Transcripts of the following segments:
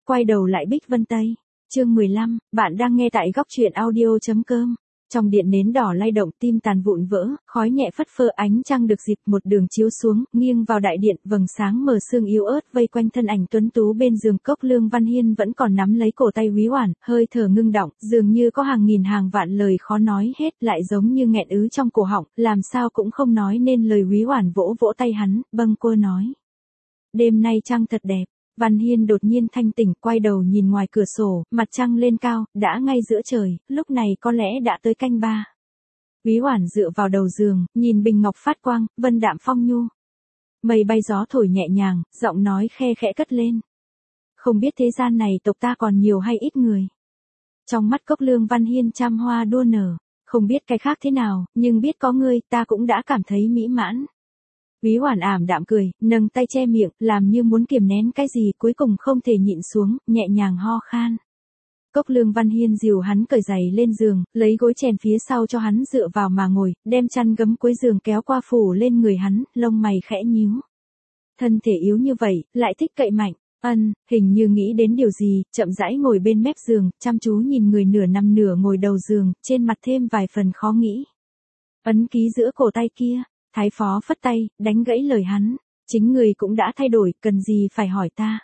quay đầu lại Bích Vân Tây. Chương 15, bạn đang nghe tại góc truyện audio.com. Trong điện nến đỏ lay động, tim tàn vụn vỡ, khói nhẹ phất phơ, ánh trăng được dịp một đường chiếu xuống, nghiêng vào đại điện, vầng sáng mờ sương yếu ớt vây quanh thân ảnh tuấn tú bên giường. Cốc Lương Văn Hiên vẫn còn nắm lấy cổ tay Quý Oản, hơi thở ngưng đọng, dường như có hàng nghìn hàng vạn lời khó nói hết, lại giống như nghẹn ứ trong cổ họng, làm sao cũng không nói nên lời. Quý Oản vỗ vỗ tay hắn, bâng quơ nói: "Đêm nay trăng thật đẹp." Văn Hiên đột nhiên thanh tỉnh, quay đầu nhìn ngoài cửa sổ, mặt trăng lên cao, đã ngay giữa trời, lúc này có lẽ đã tới canh ba. Quý Oản dựa vào đầu giường, nhìn bình ngọc phát quang, vân đạm phong nhu. Mây bay gió thổi nhẹ nhàng, giọng nói khe khẽ cất lên: "Không biết thế gian này tộc ta còn nhiều hay ít người." Trong mắt Cốc Lương Văn Hiên trăm hoa đua nở, không biết cái khác thế nào, nhưng biết có ngươi, ta cũng đã cảm thấy mỹ mãn. Quý Oản ảm đạm cười, nâng tay che miệng, làm như muốn kiềm nén cái gì, cuối cùng không thể nhịn xuống, nhẹ nhàng ho khan. Cốc Lương Văn Hiên dìu hắn cởi giày lên giường, lấy gối chèn phía sau cho hắn dựa vào mà ngồi, đem chăn gấm cuối giường kéo qua phủ lên người hắn, lông mày khẽ nhíu. Thân thể yếu như vậy, lại thích cậy mạnh. Hình như nghĩ đến điều gì, chậm rãi ngồi bên mép giường, chăm chú nhìn người nửa nằm nửa ngồi đầu giường, trên mặt thêm vài phần khó nghĩ. Ấn ký giữa cổ tay kia. Thái phó phất tay, đánh gãy lời hắn: "Chính người cũng đã thay đổi, cần gì phải hỏi ta."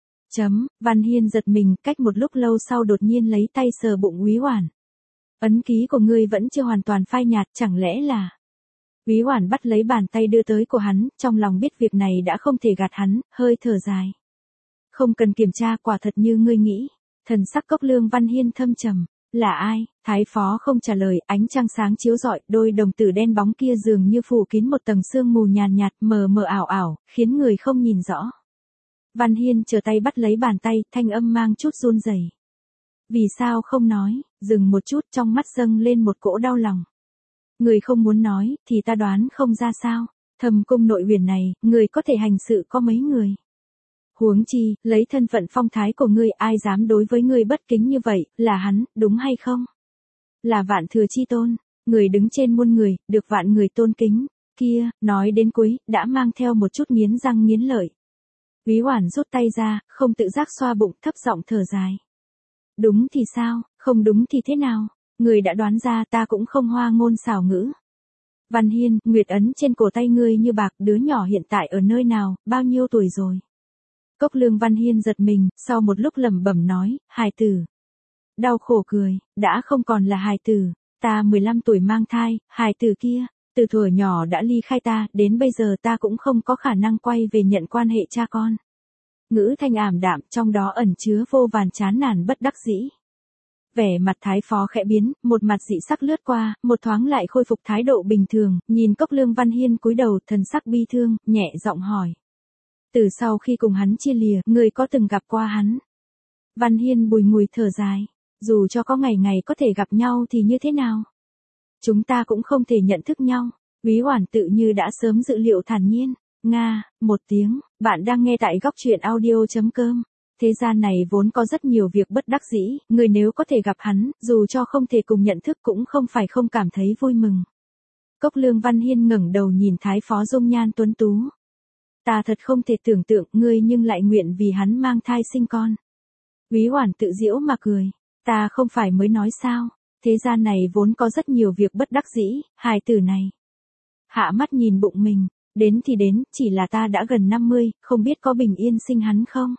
Văn Hiên giật mình, cách một lúc lâu sau đột nhiên lấy tay sờ bụng Quý Oản. "Ấn ký của ngươi vẫn chưa hoàn toàn phai nhạt, chẳng lẽ là..." Quý Oản bắt lấy bàn tay đưa tới của hắn, trong lòng biết việc này đã không thể gạt hắn, hơi thở dài: "Không cần kiểm tra, quả thật như ngươi nghĩ." Thần sắc Cốc Lương Văn Hiên thâm trầm: "Là ai?" Thái phó không trả lời, ánh trăng sáng chiếu rọi, đôi đồng tử đen bóng kia dường như phủ kín một tầng sương mù nhàn nhạt, mờ mờ ảo ảo, khiến người không nhìn rõ. Văn Hiên trở tay bắt lấy bàn tay, thanh âm mang chút run rẩy: "Vì sao không nói?" Dừng một chút, trong mắt dâng lên một cỗ đau lòng: "Người không muốn nói, thì ta đoán không ra sao. Thâm cung nội huyền này, người có thể hành sự có mấy người. Huống chi, lấy thân phận phong thái của ngươi, ai dám đối với ngươi bất kính như vậy, là hắn, đúng hay không? Là vạn thừa chi tôn, người đứng trên muôn người, được vạn người tôn kính." Kia, nói đến cuối, đã mang theo một chút nghiến răng nghiến lợi. Quý Oản rút tay ra, không tự giác xoa bụng, thấp giọng thở dài: "Đúng thì sao, không đúng thì thế nào? Người đã đoán ra, ta cũng không hoa ngôn xảo ngữ." Văn Hiên, nguyệt ấn trên cổ tay ngươi như bạc, đứa nhỏ hiện tại ở nơi nào, bao nhiêu tuổi rồi? Cốc Lương Văn Hiên giật mình, sau một lúc lẩm bẩm nói: "Hài tử." Đau khổ cười: "Đã không còn là hài tử, ta 15 tuổi mang thai, hài tử kia, từ thuở nhỏ đã ly khai ta, đến bây giờ ta cũng không có khả năng quay về nhận quan hệ cha con." Ngữ thanh ảm đạm, trong đó ẩn chứa vô vàn chán nản bất đắc dĩ. Vẻ mặt Thái phó khẽ biến, một mặt dị sắc lướt qua, một thoáng lại khôi phục thái độ bình thường, nhìn Cốc Lương Văn Hiên cúi đầu, thần sắc bi thương, nhẹ giọng hỏi: "Từ sau khi cùng hắn chia lìa, người có từng gặp qua hắn?" Văn Hiên bùi ngùi thở dài: "Dù cho có ngày ngày có thể gặp nhau thì như thế nào? Chúng ta cũng không thể nhận thức nhau." Quý Oản tự như đã sớm dự liệu, thản nhiên: "Nga." Một tiếng, bạn đang nghe tại góc truyện audio.com. Thế gian này vốn có rất nhiều việc bất đắc dĩ, người nếu có thể gặp hắn, dù cho không thể cùng nhận thức cũng không phải không cảm thấy vui mừng. Cốc Lương Văn Hiên ngẩng đầu nhìn Thái phó dung nhan tuấn tú: "Ta thật không thể tưởng tượng ngươi nhưng lại nguyện vì hắn mang thai sinh con." Quý Oản tự giễu mà cười: "Ta không phải mới nói sao, thế gian này vốn có rất nhiều việc bất đắc dĩ, hài tử này." Hạ mắt nhìn bụng mình: "Đến thì đến, chỉ là ta đã gần 50, không biết có bình yên sinh hắn không?"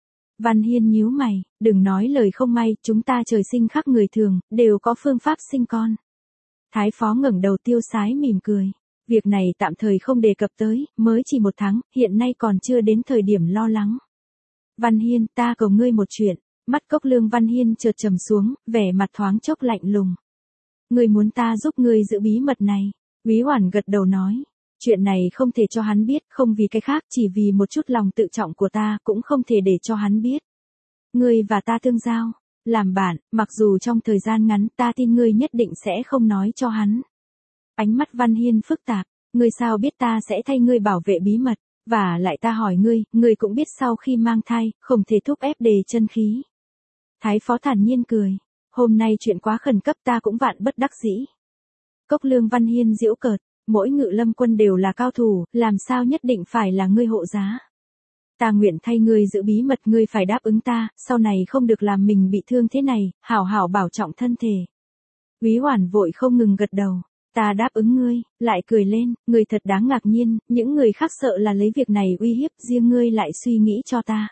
Văn Hiên nhíu mày: "Đừng nói lời không may, chúng ta trời sinh khác người thường, đều có phương pháp sinh con." Thái phó ngẩng đầu tiêu sái mỉm cười: "Việc này tạm thời không đề cập tới, mới chỉ 1 tháng, hiện nay còn chưa đến thời điểm lo lắng." "Văn Hiên, ta cầu ngươi một chuyện." Mắt Cốc Lương Văn Hiên chợt trầm xuống, vẻ mặt thoáng chốc lạnh lùng: "Ngươi muốn ta giúp ngươi giữ bí mật này?" Quý Oản gật đầu nói: "Chuyện này không thể cho hắn biết, không vì cái khác, chỉ vì một chút lòng tự trọng của ta, cũng không thể để cho hắn biết. Ngươi và ta tương giao, làm bạn, mặc dù trong thời gian ngắn, ta tin ngươi nhất định sẽ không nói cho hắn." Ánh mắt Văn Hiên phức tạp: "Ngươi sao biết ta sẽ thay ngươi bảo vệ bí mật? Và lại ta hỏi ngươi cũng biết sau khi mang thai, không thể thúc ép đề chân khí." Thái phó thản nhiên cười: "Hôm nay chuyện quá khẩn cấp, ta cũng vạn bất đắc dĩ." Cốc Lương Văn Hiên giễu cợt: "Mỗi Ngự Lâm quân đều là cao thủ, làm sao nhất định phải là ngươi hộ giá?" Ta nguyện thay ngươi giữ bí mật, ngươi phải đáp ứng ta, sau này không được làm mình bị thương thế này, hảo hảo bảo trọng thân thể. Úy Hoản vội không ngừng gật đầu. Ta đáp ứng ngươi, lại cười lên, ngươi thật đáng ngạc nhiên, những người khác sợ là lấy việc này uy hiếp, riêng ngươi lại suy nghĩ cho ta.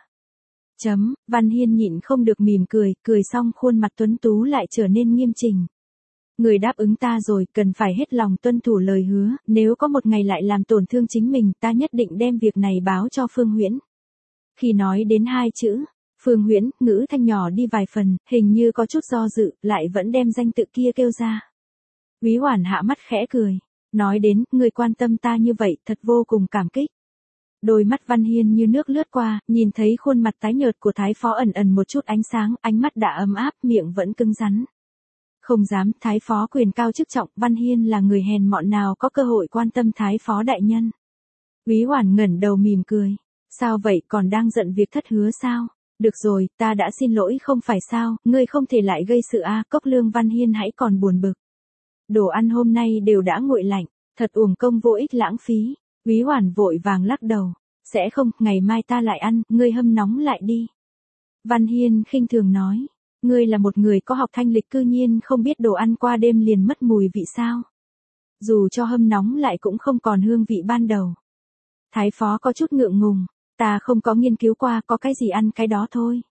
Văn Hiên nhịn không được mỉm cười, cười xong khuôn mặt tuấn tú lại trở nên nghiêm chỉnh. Người đáp ứng ta rồi, cần phải hết lòng tuân thủ lời hứa, nếu có một ngày lại làm tổn thương chính mình, ta nhất định đem việc này báo cho Phương Huyễn. Khi nói đến hai chữ, Phương Huyễn, ngữ thanh nhỏ đi vài phần, hình như có chút do dự, lại vẫn đem danh tự kia kêu ra. Úy Hoản hạ mắt khẽ cười, nói đến, người quan tâm ta như vậy, thật vô cùng cảm kích. Đôi mắt Văn Hiên như nước lướt qua, nhìn thấy khuôn mặt tái nhợt của Thái Phó ẩn ẩn một chút ánh sáng, ánh mắt đã ấm áp, miệng vẫn cứng rắn. Không dám, Thái Phó quyền cao chức trọng, Văn Hiên là người hèn mọn nào có cơ hội quan tâm Thái Phó đại nhân. Úy Hoản ngẩng đầu mỉm cười, sao vậy, còn đang giận việc thất hứa sao? Được rồi, ta đã xin lỗi không phải sao, ngươi không thể lại gây sự a. Cốc Lương Văn Hiên hãy còn buồn bực. Đồ ăn hôm nay đều đã nguội lạnh, thật uổng công vô ích lãng phí. Úy Hoản vội vàng lắc đầu, sẽ không, ngày mai ta lại ăn, ngươi hâm nóng lại đi. Văn Hiên khinh thường nói, ngươi là một người có học thanh lịch cư nhiên không biết đồ ăn qua đêm liền mất mùi vị sao. Dù cho hâm nóng lại cũng không còn hương vị ban đầu. Thái Phó có chút ngượng ngùng, ta không có nghiên cứu qua, có cái gì ăn cái đó thôi.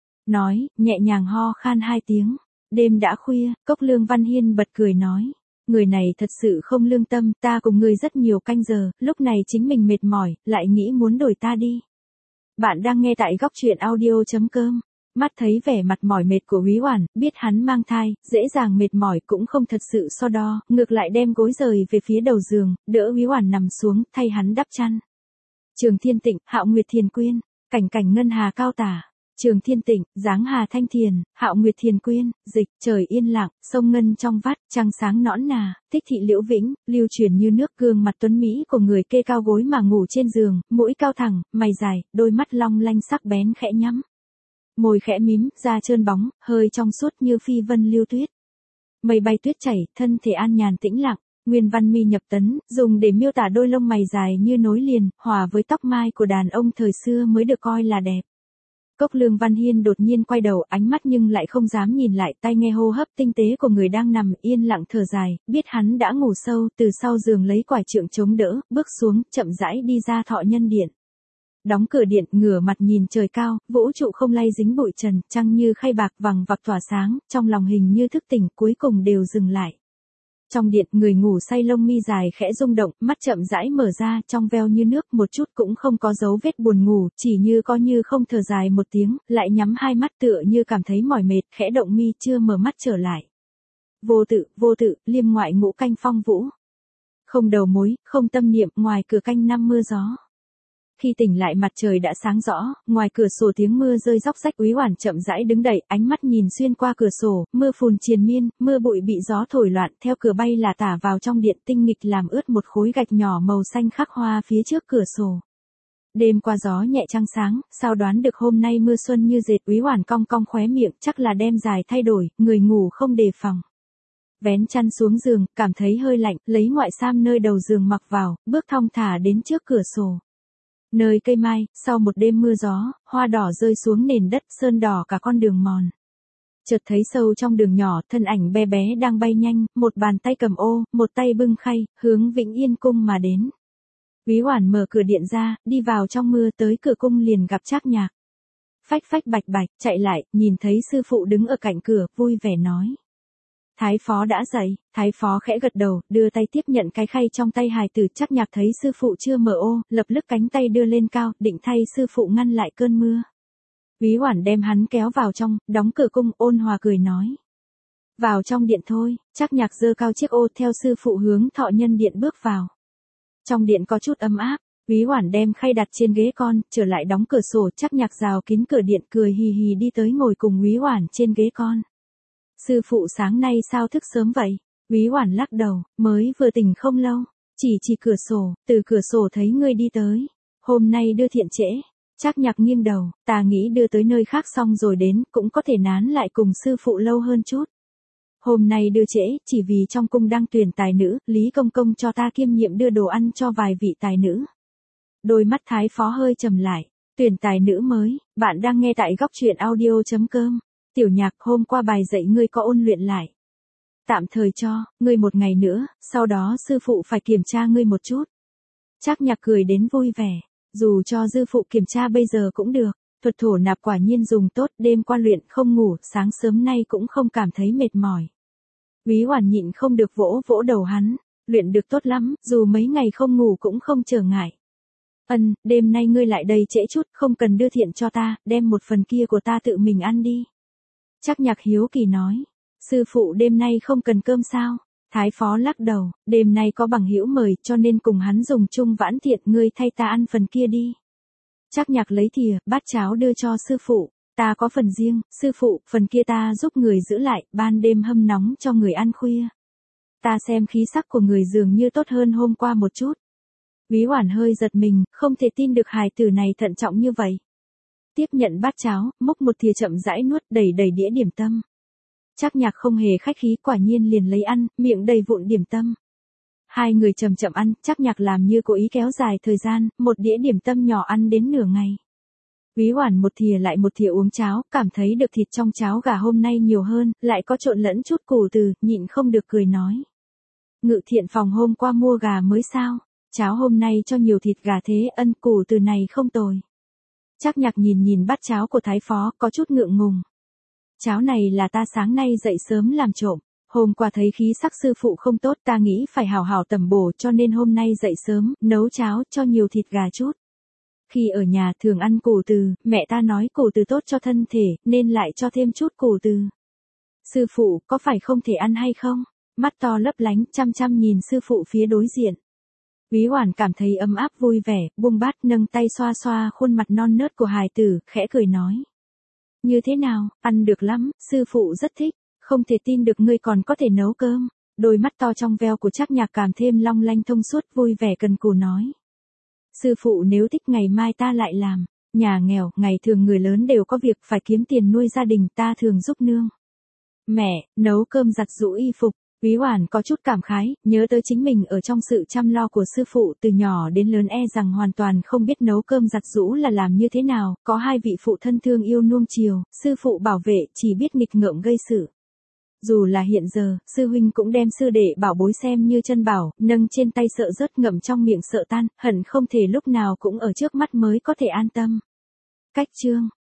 Nói, nhẹ nhàng ho khan 2 tiếng. Đêm đã khuya, Cốc Lương Văn Hiên bật cười nói, người này thật sự không lương tâm, ta cùng ngươi rất nhiều canh giờ, lúc này chính mình mệt mỏi, lại nghĩ muốn đổi ta đi. Bạn đang nghe tại góc truyện audio.com. Mắt thấy vẻ mặt mỏi mệt của Úy Hoản, biết hắn mang thai, dễ dàng mệt mỏi cũng không thật sự so đo, ngược lại đem gối rời về phía đầu giường, đỡ Úy Hoản nằm xuống, thay hắn đắp chăn. Trường Thiên Tịnh, Hạo Nguyệt Thiền Quyên, cảnh cảnh ngân hà cao tả. Trường Thiên Tịnh, dáng hà thanh thiền, Hạo Nguyệt Thiền Quyên, dịch, trời yên lặng, sông ngân trong vắt, trăng sáng nõn nà, Thích thị liễu vĩnh, lưu truyền như nước, gương mặt tuấn mỹ của người kê cao gối mà ngủ trên giường, mũi cao thẳng, mày dài, đôi mắt long lanh sắc bén khẽ nhắm. Môi khẽ mím, da trơn bóng, hơi trong suốt như phi vân lưu tuyết. Mây bay tuyết chảy, thân thể an nhàn tĩnh lặng. Nguyên văn mi nhập tấn, dùng để miêu tả đôi lông mày dài như nối liền, hòa với tóc mai của đàn ông thời xưa mới được coi là đẹp. Cốc Lương Văn Hiên đột nhiên quay đầu, ánh mắt nhưng lại không dám nhìn lại, tai nghe hô hấp tinh tế của người đang nằm yên lặng thở dài, biết hắn đã ngủ sâu, từ sau giường lấy quải trượng chống đỡ, bước xuống, chậm rãi đi ra Thọ Nhân Điện. Đóng cửa điện, ngửa mặt nhìn trời cao, vũ trụ không lay dính bụi trần, trăng như khay bạc vằng vặc tỏa sáng, trong lòng hình như thức tỉnh, cuối cùng đều dừng lại. Trong điện, người ngủ say lông mi dài khẽ rung động, mắt chậm rãi mở ra, trong veo như nước, một chút cũng không có dấu vết buồn ngủ, chỉ như có như không thở dài một tiếng, lại nhắm hai mắt tựa như cảm thấy mỏi mệt, khẽ động mi chưa mở mắt trở lại. Vô tự, liêm ngoại ngũ canh phong vũ. Không đầu mối, không tâm niệm, ngoài cửa canh năm mưa gió. Khi tỉnh lại mặt trời đã sáng rõ, ngoài cửa sổ tiếng mưa rơi róc rách. Úy Hoản chậm rãi đứng dậy, ánh mắt nhìn xuyên qua cửa sổ, mưa phùn triền miên, mưa bụi bị gió thổi loạn, theo cửa bay là tả vào trong điện, tinh nghịch làm ướt một khối gạch nhỏ màu xanh khắc hoa phía trước cửa sổ. Đêm qua gió nhẹ trăng sáng, sao đoán được hôm nay mưa xuân như dệt. Úy Hoản cong cong khóe miệng, chắc là đêm dài thay đổi, người ngủ không đề phòng. Vén chăn xuống giường, cảm thấy hơi lạnh, lấy ngoại sam nơi đầu giường mặc vào, bước thong thả đến trước cửa sổ. Nơi cây mai, sau một đêm mưa gió, hoa đỏ rơi xuống nền đất, sơn đỏ cả con đường mòn. Chợt thấy sâu trong đường nhỏ, thân ảnh bé bé đang bay nhanh, một bàn tay cầm ô, một tay bưng khay, hướng Vĩnh Yên cung mà đến. Úy Hoản mở cửa điện ra, đi vào trong mưa, tới cửa cung liền gặp Trác Nhạc. Phách phách bạch bạch, chạy lại, nhìn thấy sư phụ đứng ở cạnh cửa, vui vẻ nói. Thái Phó đã dậy. Thái Phó khẽ gật đầu, đưa tay tiếp nhận cái khay trong tay hài tử. Trác Nhạc thấy sư phụ chưa mở ô, lập tức cánh tay đưa lên cao, định thay sư phụ ngăn lại cơn mưa. Úy Hoản đem hắn kéo vào trong, đóng cửa cung, ôn hòa cười nói. Vào trong điện thôi. Trác Nhạc giơ cao chiếc ô, theo sư phụ hướng Thọ Nhân Điện bước vào. Trong điện có chút ấm áp. Úy Hoản đem khay đặt trên ghế con, trở lại đóng cửa sổ. Trác Nhạc rào kín cửa điện, cười hì hì đi tới ngồi cùng Úy Hoản trên ghế con. Sư phụ sáng nay sao thức sớm vậy? Úy Hoản lắc đầu, mới vừa tỉnh không lâu. Chỉ cửa sổ, từ cửa sổ thấy ngươi đi tới. Hôm nay đưa thiện trễ. Trác Nhạc nghiêng đầu, ta nghĩ đưa tới nơi khác xong rồi đến, cũng có thể nán lại cùng sư phụ lâu hơn chút. Hôm nay đưa trễ, chỉ vì trong cung đang tuyển tài nữ, Lý Công Công cho ta kiêm nhiệm đưa đồ ăn cho vài vị tài nữ. Đôi mắt Thái Phó hơi trầm lại. Tuyển tài nữ mới, bạn đang nghe tại góc truyện audio.com. Tiểu Nhạc, hôm qua bài dạy ngươi có ôn luyện lại. Tạm thời cho, ngươi một ngày nữa, sau đó sư phụ phải kiểm tra ngươi một chút. Trác Nhạc cười đến vui vẻ, dù cho sư phụ kiểm tra bây giờ cũng được, thuật thổ nạp quả nhiên dùng tốt, đêm qua luyện không ngủ, sáng sớm nay cũng không cảm thấy mệt mỏi. Quý Hoàn nhịn không được vỗ vỗ đầu hắn, luyện được tốt lắm, dù mấy ngày không ngủ cũng không trở ngại. Đêm nay ngươi lại đây trễ chút, không cần đưa thiện cho ta, đem một phần kia của ta tự mình ăn đi. Trác Nhạc hiếu kỳ nói, sư phụ đêm nay không cần cơm sao? Thái phó lắc đầu, đêm nay có bằng hữu mời cho nên cùng hắn dùng chung vãn thiện, ngươi thay ta ăn phần kia đi. Trác Nhạc lấy thìa, bát cháo đưa cho sư phụ, ta có phần riêng, sư phụ, phần kia ta giúp người giữ lại, ban đêm hâm nóng cho người ăn khuya. Ta xem khí sắc của người dường như tốt hơn hôm qua một chút. Quý Hoàn hơi giật mình, không thể tin được hài tử này thận trọng như vậy. Tiếp nhận bát cháo, múc một thìa chậm rãi nuốt, đầy đầy đĩa điểm tâm. Trác Nhạc không hề khách khí, quả nhiên liền lấy ăn, miệng đầy vụn điểm tâm. Hai người chậm chậm ăn, Trác Nhạc làm như cố ý kéo dài thời gian, một đĩa điểm tâm nhỏ ăn đến nửa ngày. Quý Hoàn một thìa lại một thìa uống cháo, cảm thấy được thịt trong cháo gà hôm nay nhiều hơn, lại có trộn lẫn chút củ từ, nhịn không được cười nói. Ngự thiện phòng hôm qua mua gà mới sao? Cháo hôm nay cho nhiều thịt gà thế, củ từ này không tồi. Trác Nhạc nhìn bát cháo của thái phó, có chút ngượng ngùng. Cháo này là ta sáng nay dậy sớm làm trộm. Hôm qua thấy khí sắc sư phụ không tốt, ta nghĩ phải hào hào tẩm bổ, cho nên hôm nay dậy sớm, nấu cháo cho nhiều thịt gà chút. Khi ở nhà thường ăn củ từ, mẹ ta nói củ từ tốt cho thân thể, nên lại cho thêm chút củ từ. Sư phụ, có phải không thể ăn hay không? Mắt to lấp lánh, chăm chăm nhìn sư phụ phía đối diện. Quý Hoàn cảm thấy ấm áp vui vẻ, buông bát, nâng tay xoa xoa khuôn mặt non nớt của hài tử, khẽ cười nói. Như thế nào, ăn được lắm, sư phụ rất thích, không thể tin được ngươi còn có thể nấu cơm. Đôi mắt to trong veo của Trác Nhạc càng thêm long lanh thông suốt, vui vẻ cần cù nói. Sư phụ nếu thích ngày mai ta lại làm, nhà nghèo, ngày thường người lớn đều có việc phải kiếm tiền nuôi gia đình, ta thường giúp nương. Mẹ, nấu cơm giặt giũ y phục. Quý Hoàn có chút cảm khái, nhớ tới chính mình ở trong sự chăm lo của sư phụ từ nhỏ đến lớn rằng hoàn toàn không biết nấu cơm giặt giũ là làm như thế nào, có hai vị phụ thân thương yêu nuông chiều, sư phụ bảo vệ chỉ biết nghịch ngợm gây sự. Dù là hiện giờ, sư huynh cũng đem sư đệ bảo bối xem như chân bảo, nâng trên tay sợ rớt ngậm trong miệng sợ tan, hận không thể lúc nào cũng ở trước mắt mới có thể an tâm. Cách chương